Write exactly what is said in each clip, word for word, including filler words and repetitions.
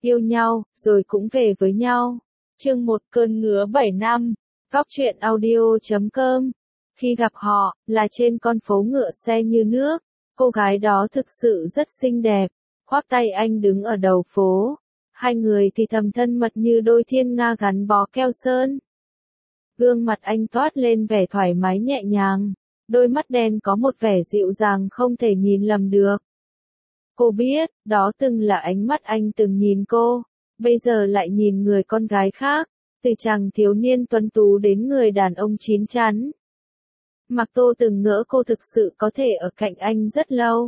yêu nhau, rồi cũng về với nhau. Chương một Cơn ngứa bảy năm. Góc truyện audio chấm com. Khi gặp họ, là trên con phố ngựa xe như nước. Cô gái đó thực sự rất xinh đẹp. Khoác tay anh đứng ở đầu phố. Hai người thì thầm thân mật như đôi thiên nga gắn bó keo sơn. Gương mặt anh toát lên vẻ thoải mái nhẹ nhàng. Đôi mắt đen có một vẻ dịu dàng không thể nhìn lầm được. Cô biết, đó từng là ánh mắt anh từng nhìn cô. Bây giờ lại nhìn người con gái khác. Từ chàng thiếu niên tuấn tú đến người đàn ông chín chắn. Mạc Tô từng ngỡ cô thực sự có thể ở cạnh anh rất lâu.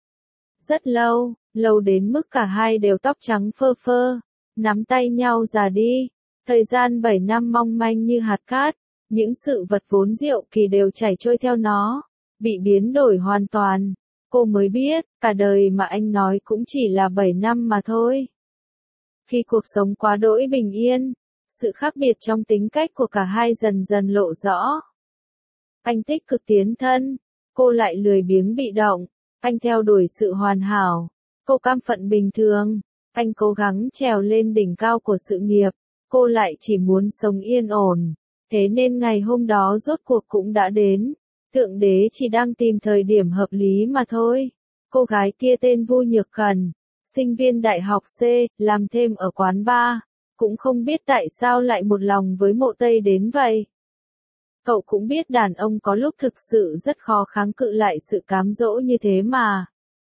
Rất lâu, lâu đến mức cả hai đều tóc trắng phơ phơ, nắm tay nhau già đi. Thời gian bảy năm mong manh như hạt cát, những sự vật vốn diệu kỳ đều chảy trôi theo nó, bị biến đổi hoàn toàn. Cô mới biết, cả đời mà anh nói cũng chỉ là bảy năm mà thôi. Khi cuộc sống quá đỗi bình yên, sự khác biệt trong tính cách của cả hai dần dần lộ rõ. Anh tích cực tiến thân, cô lại lười biếng bị động. Anh theo đuổi sự hoàn hảo, cô cam phận bình thường. Anh cố gắng trèo lên đỉnh cao của sự nghiệp, cô lại chỉ muốn sống yên ổn. Thế nên ngày hôm đó rốt cuộc cũng đã đến. Thượng đế chỉ đang tìm thời điểm hợp lý mà thôi. Cô gái kia tên Vu Nhược Cần, sinh viên đại học C, làm thêm ở quán bar. Cũng không biết tại sao lại một lòng với Mộ Tây đến vậy. Cậu cũng biết đàn ông có lúc thực sự rất khó kháng cự lại sự cám dỗ như thế mà.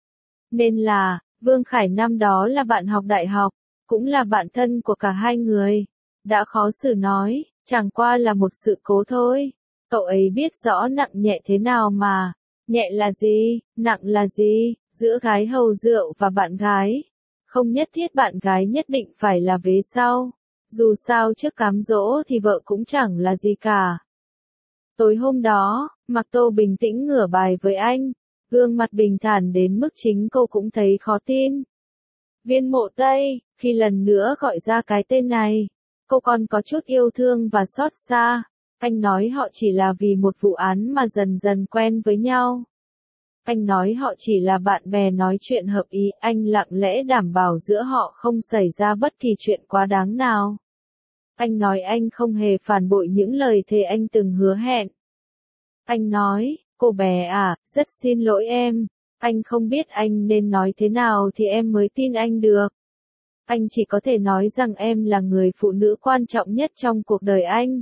Nên là, Vương Khải năm đó là bạn học đại học, cũng là bạn thân của cả hai người. Đã khó xử nói, chẳng qua là một sự cố thôi. Cậu ấy biết rõ nặng nhẹ thế nào mà. Nhẹ là gì, nặng là gì, giữa gái hầu rượu và bạn gái. Không nhất thiết bạn gái nhất định phải là vế sau. Dù sao trước cám dỗ thì vợ cũng chẳng là gì cả. Tối hôm đó, Mạc Tô bình tĩnh ngửa bài với anh, gương mặt bình thản đến mức chính cô cũng thấy khó tin. Viên Mộ Tây, khi lần nữa gọi ra cái tên này, cô còn có chút yêu thương và xót xa. Anh nói họ chỉ là vì một vụ án mà dần dần quen với nhau. Anh nói họ chỉ là bạn bè nói chuyện hợp ý, anh lặng lẽ đảm bảo giữa họ không xảy ra bất kỳ chuyện quá đáng nào. Anh nói anh không hề phản bội những lời thề anh từng hứa hẹn. Anh nói, cô bé à, rất xin lỗi em. Anh không biết anh nên nói thế nào thì em mới tin anh được. Anh chỉ có thể nói rằng em là người phụ nữ quan trọng nhất trong cuộc đời anh.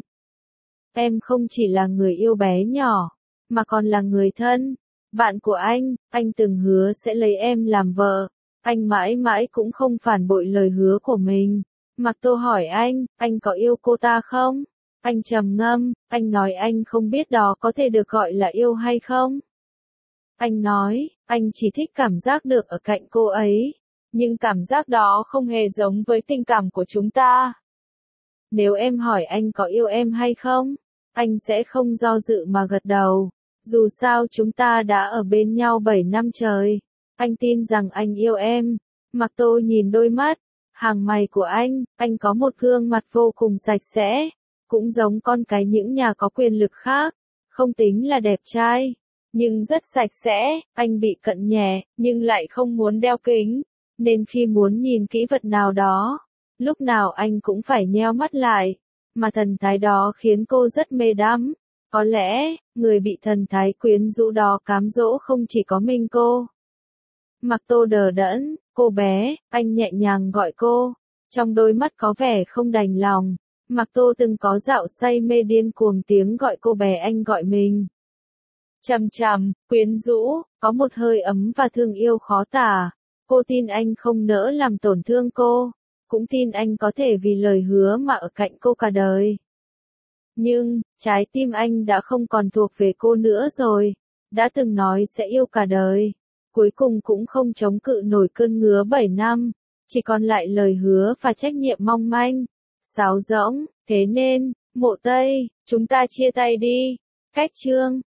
Em không chỉ là người yêu bé nhỏ, mà còn là người thân, bạn của anh. Anh từng hứa sẽ lấy em làm vợ. Anh mãi mãi cũng không phản bội lời hứa của mình. Mạc Tô hỏi anh, anh có yêu cô ta không? Anh trầm ngâm, anh nói anh không biết đó có thể được gọi là yêu hay không. Anh nói, anh chỉ thích cảm giác được ở cạnh cô ấy. Nhưng cảm giác đó không hề giống với tình cảm của chúng ta. Nếu em hỏi anh có yêu em hay không, anh sẽ không do dự mà gật đầu. Dù sao chúng ta đã ở bên nhau bảy năm trời. Anh tin rằng anh yêu em. Mạc Tô nhìn đôi mắt, hàng mày của anh, anh có một gương mặt vô cùng sạch sẽ. Cũng giống con cái những nhà có quyền lực khác. Không tính là đẹp trai, nhưng rất sạch sẽ. Anh bị cận nhè, nhưng lại không muốn đeo kính. Nên khi muốn nhìn kỹ vật nào đó, lúc nào anh cũng phải nheo mắt lại. Mà thần thái đó khiến cô rất mê đắm. Có lẽ, người bị thần thái quyến rũ đó cám dỗ không chỉ có mình cô. Mạc Tô đờ đẫn, cô bé, anh nhẹ nhàng gọi cô. Trong đôi mắt có vẻ không đành lòng. Mạc Tô từng có dạo say mê điên cuồng tiếng gọi cô bé anh gọi mình. Trầm trầm, quyến rũ, có một hơi ấm và thương yêu khó tả. Cô tin anh không nỡ làm tổn thương cô. Cũng tin anh có thể vì lời hứa mà ở cạnh cô cả đời. Nhưng, trái tim anh đã không còn thuộc về cô nữa rồi. Đã từng nói sẽ yêu cả đời. Cuối cùng cũng không chống cự nổi cơn ngứa bảy năm. Chỉ còn lại lời hứa và trách nhiệm mong manh. Sáo rỗng, thế nên, Mộ Tây, chúng ta chia tay đi. Cách chương.